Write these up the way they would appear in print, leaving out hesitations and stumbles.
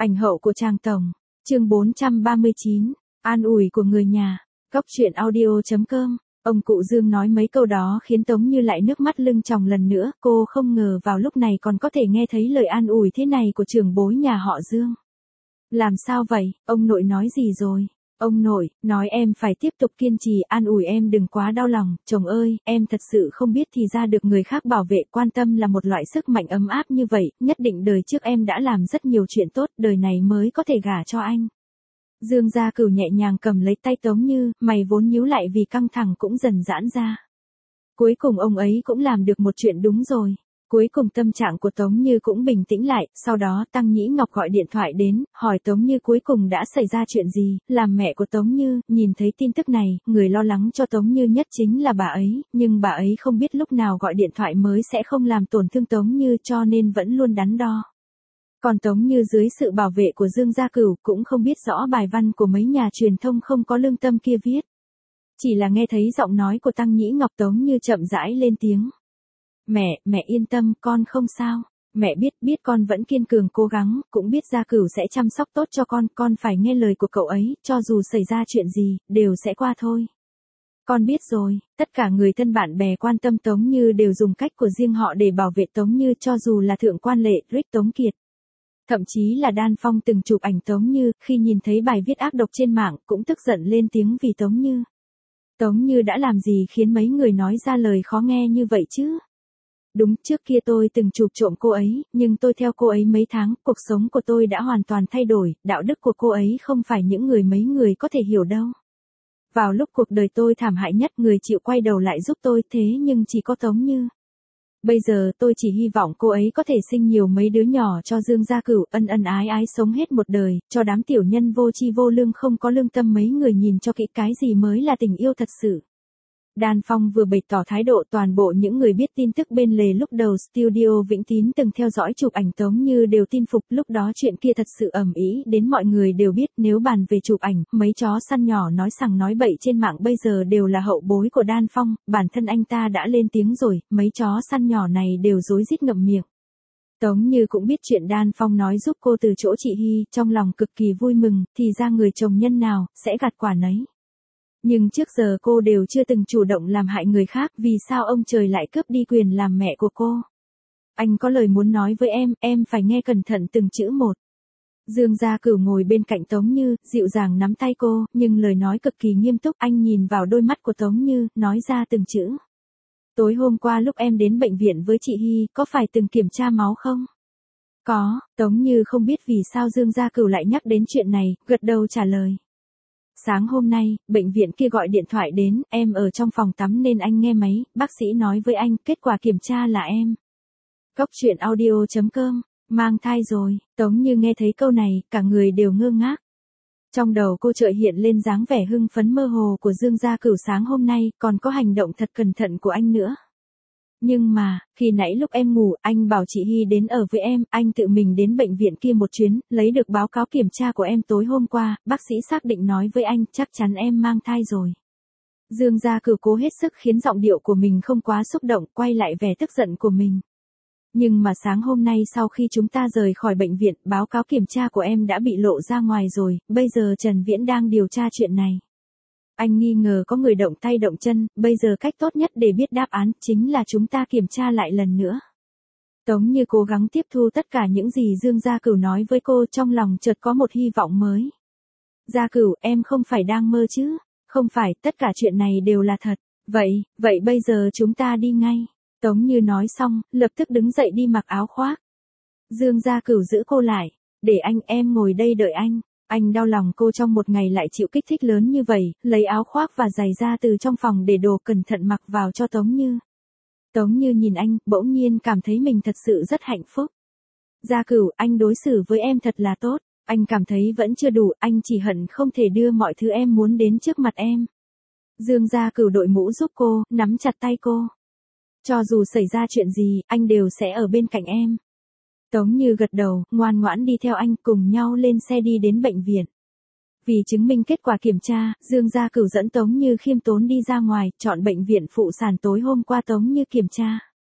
Ảnh hậu của Trang Tổng. Chương 439. An ủi của người nhà. Góc truyện audio.com. Ông cụ Dương nói mấy câu đó khiến Tống Như lại nước mắt lưng tròng lần nữa, cô không ngờ vào lúc này còn có thể nghe thấy lời an ủi thế này của trưởng bối nhà họ Dương. Làm sao vậy, ông nội nói gì rồi? Ông nội, nói em phải tiếp tục kiên trì, an ủi em đừng quá đau lòng, chồng ơi, em thật sự không biết thì ra được người khác bảo vệ quan tâm là một loại sức mạnh ấm áp như vậy, nhất định đời trước em đã làm rất nhiều chuyện tốt, đời này mới có thể gả cho anh. Dương Gia Cửu nhẹ nhàng cầm lấy tay Tống Như, mày vốn nhíu lại vì căng thẳng cũng dần giãn ra. Cuối cùng ông ấy cũng làm được một chuyện đúng rồi. Cuối cùng tâm trạng của Tống Như cũng bình tĩnh lại, sau đó Tăng Nhĩ Ngọc gọi điện thoại đến, hỏi Tống Như cuối cùng đã xảy ra chuyện gì, làm mẹ của Tống Như, nhìn thấy tin tức này, người lo lắng cho Tống Như nhất chính là bà ấy, nhưng bà ấy không biết lúc nào gọi điện thoại mới sẽ không làm tổn thương Tống Như cho nên vẫn luôn đắn đo. Còn Tống Như dưới sự bảo vệ của Dương Gia Cửu cũng không biết rõ bài văn của mấy nhà truyền thông không có lương tâm kia viết. Chỉ là nghe thấy giọng nói của Tăng Nhĩ Ngọc Tống Như chậm rãi lên tiếng. Mẹ yên tâm, con không sao. Mẹ biết con vẫn kiên cường cố gắng, cũng biết Gia Cửu sẽ chăm sóc tốt cho con phải nghe lời của cậu ấy, cho dù xảy ra chuyện gì, đều sẽ qua thôi. Con biết rồi, tất cả người thân bạn bè quan tâm Tống Như đều dùng cách của riêng họ để bảo vệ Tống Như cho dù là Thượng quan Lệ, Rick Tống Kiệt. Thậm chí là Đan Phong từng chụp ảnh Tống Như, khi nhìn thấy bài viết ác độc trên mạng, cũng tức giận lên tiếng vì Tống Như. Tống Như đã làm gì khiến mấy người nói ra lời khó nghe như vậy chứ? Đúng, trước kia tôi từng chụp trộm cô ấy, nhưng tôi theo cô ấy mấy tháng, cuộc sống của tôi đã hoàn toàn thay đổi, đạo đức của cô ấy không phải những mấy người có thể hiểu đâu. Vào lúc cuộc đời tôi thảm hại nhất, người chịu quay đầu lại giúp tôi, thế nhưng chỉ có Tống Như. Bây giờ tôi chỉ hy vọng cô ấy có thể sinh nhiều mấy đứa nhỏ cho Dương Gia Cửu, ân ân ái ái sống hết một đời, cho đám tiểu nhân vô tri vô lương không có lương tâm mấy người nhìn cho kỹ cái gì mới là tình yêu thật sự. Đan Phong vừa bày tỏ thái độ, toàn bộ những người biết tin tức bên lề lúc đầu studio Vĩnh Tín từng theo dõi chụp ảnh Tống Như đều tin phục, lúc đó chuyện kia thật sự ầm ĩ đến mọi người đều biết, nếu bàn về chụp ảnh, mấy chó săn nhỏ nói sằng nói bậy trên mạng bây giờ đều là hậu bối của Đan Phong, bản thân anh ta đã lên tiếng rồi, mấy chó săn nhỏ này đều rối rít ngậm miệng. Tống Như cũng biết chuyện Đan Phong nói giúp cô từ chỗ chị Hy, trong lòng cực kỳ vui mừng, thì ra người chồng nhân nào, sẽ gặt quả nấy. Nhưng trước giờ cô đều chưa từng chủ động làm hại người khác, vì sao ông trời lại cướp đi quyền làm mẹ của cô? Anh có lời muốn nói với em phải nghe cẩn thận từng chữ một. Dương Gia Cửu ngồi bên cạnh Tống Như, dịu dàng nắm tay cô, nhưng lời nói cực kỳ nghiêm túc, anh nhìn vào đôi mắt của Tống Như, nói ra từng chữ. Tối hôm qua lúc em đến bệnh viện với chị Hy, có phải từng kiểm tra máu không? Có, Tống Như không biết vì sao Dương Gia Cửu lại nhắc đến chuyện này, gật đầu trả lời. Sáng hôm nay, bệnh viện kia gọi điện thoại đến, em ở trong phòng tắm nên anh nghe máy, bác sĩ nói với anh, kết quả kiểm tra là em. Góc truyện audio.com, mang thai rồi, Tống Như nghe thấy câu này, cả người đều ngơ ngác. Trong đầu cô chợt hiện lên dáng vẻ hưng phấn mơ hồ của Dương Gia Cửu sáng hôm nay, còn có hành động thật cẩn thận của anh nữa. Nhưng mà, khi nãy lúc em ngủ, anh bảo chị Hy đến ở với em, anh tự mình đến bệnh viện kia một chuyến, lấy được báo cáo kiểm tra của em tối hôm qua, bác sĩ xác định nói với anh, chắc chắn em mang thai rồi. Dương Gia Cửu cố hết sức khiến giọng điệu của mình không quá xúc động, quay lại vẻ tức giận của mình. Nhưng mà sáng hôm nay sau khi chúng ta rời khỏi bệnh viện, báo cáo kiểm tra của em đã bị lộ ra ngoài rồi, bây giờ Trần Viễn đang điều tra chuyện này. Anh nghi ngờ có người động tay động chân, bây giờ cách tốt nhất để biết đáp án chính là chúng ta kiểm tra lại lần nữa. Tống Như cố gắng tiếp thu tất cả những gì Dương Gia Cửu nói với cô, trong lòng chợt có một hy vọng mới. Gia Cửu, em không phải đang mơ chứ? Không phải, tất cả chuyện này đều là thật. Vậy bây giờ chúng ta đi ngay. Tống Như nói xong, lập tức đứng dậy đi mặc áo khoác. Dương Gia Cửu giữ cô lại. Để em ngồi đây đợi anh. Anh đau lòng cô trong một ngày lại chịu kích thích lớn như vậy, lấy áo khoác và giày ra từ trong phòng để đồ cẩn thận mặc vào cho Tống Như. Tống Như nhìn anh, bỗng nhiên cảm thấy mình thật sự rất hạnh phúc. Gia Cửu, anh đối xử với em thật là tốt, anh cảm thấy vẫn chưa đủ, anh chỉ hận không thể đưa mọi thứ em muốn đến trước mặt em. Dương Gia Cửu đội mũ giúp cô, nắm chặt tay cô. Cho dù xảy ra chuyện gì, anh đều sẽ ở bên cạnh em. Tống Như gật đầu, ngoan ngoãn đi theo anh, cùng nhau lên xe đi đến bệnh viện. Vì chứng minh kết quả kiểm tra, Dương Gia Cửu dẫn Tống Như khiêm tốn đi ra ngoài, chọn bệnh viện phụ sản tối hôm qua Tống Như kiểm tra.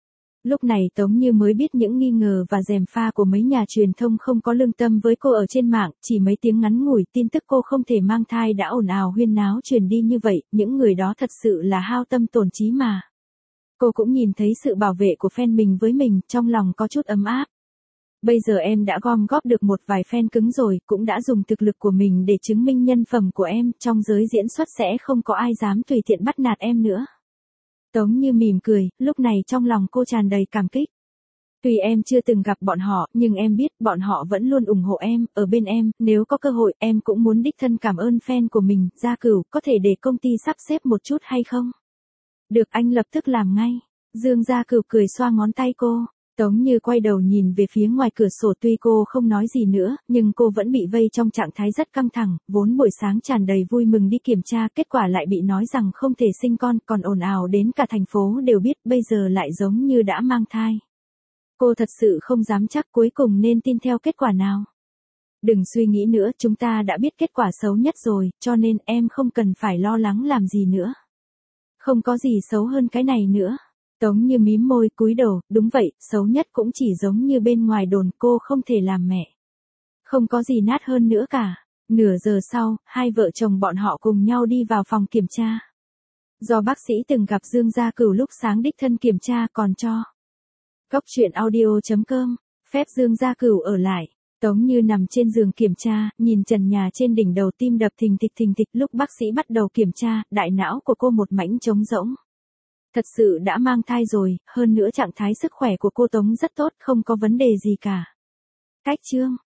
Lúc này Tống Như mới biết những nghi ngờ và gièm pha của mấy nhà truyền thông không có lương tâm với cô ở trên mạng, chỉ mấy tiếng ngắn ngủi tin tức cô không thể mang thai đã ồn ào huyên náo truyền đi như vậy, những người đó thật sự là hao tâm tổn trí mà. Cô cũng nhìn thấy sự bảo vệ của fan mình với mình, trong lòng có chút ấm áp. Bây giờ em đã gom góp được một vài fan cứng rồi, cũng đã dùng thực lực của mình để chứng minh nhân phẩm của em, trong giới diễn xuất sẽ không có ai dám tùy tiện bắt nạt em nữa. Tống Như mỉm cười, lúc này trong lòng cô tràn đầy cảm kích. Tuy em chưa từng gặp bọn họ, nhưng em biết bọn họ vẫn luôn ủng hộ em, ở bên em, nếu có cơ hội em cũng muốn đích thân cảm ơn fan của mình. Gia Cửu, có thể để công ty sắp xếp một chút hay không? Được, anh lập tức làm ngay. Dương Gia Cửu cười xoa ngón tay cô. Tống Như quay đầu nhìn về phía ngoài cửa sổ, tuy cô không nói gì nữa, nhưng cô vẫn bị vây trong trạng thái rất căng thẳng, vốn buổi sáng tràn đầy vui mừng đi kiểm tra, kết quả lại bị nói rằng không thể sinh con, còn ồn ào đến cả thành phố đều biết, bây giờ lại giống như đã mang thai. Cô thật sự không dám chắc cuối cùng nên tin theo kết quả nào. Đừng suy nghĩ nữa, chúng ta đã biết kết quả xấu nhất rồi, cho nên em không cần phải lo lắng làm gì nữa. Không có gì xấu hơn cái này nữa. Tống Như mím môi cúi đầu, đúng vậy, xấu nhất cũng chỉ giống như bên ngoài đồn, cô không thể làm mẹ. Không có gì nát hơn nữa cả. Nửa giờ sau, hai vợ chồng bọn họ cùng nhau đi vào phòng kiểm tra. Do bác sĩ từng gặp Dương Gia Cửu lúc sáng đích thân kiểm tra còn cho. Góc truyện audio.com, phép Dương Gia Cửu ở lại. Tống Như nằm trên giường kiểm tra, nhìn trần nhà trên đỉnh đầu, tim đập thình thịch, lúc bác sĩ bắt đầu kiểm tra, đại não của cô một mảnh trống rỗng. Thật sự đã mang thai rồi, hơn nữa trạng thái sức khỏe của cô Tống rất tốt, không có vấn đề gì cả. Cách chương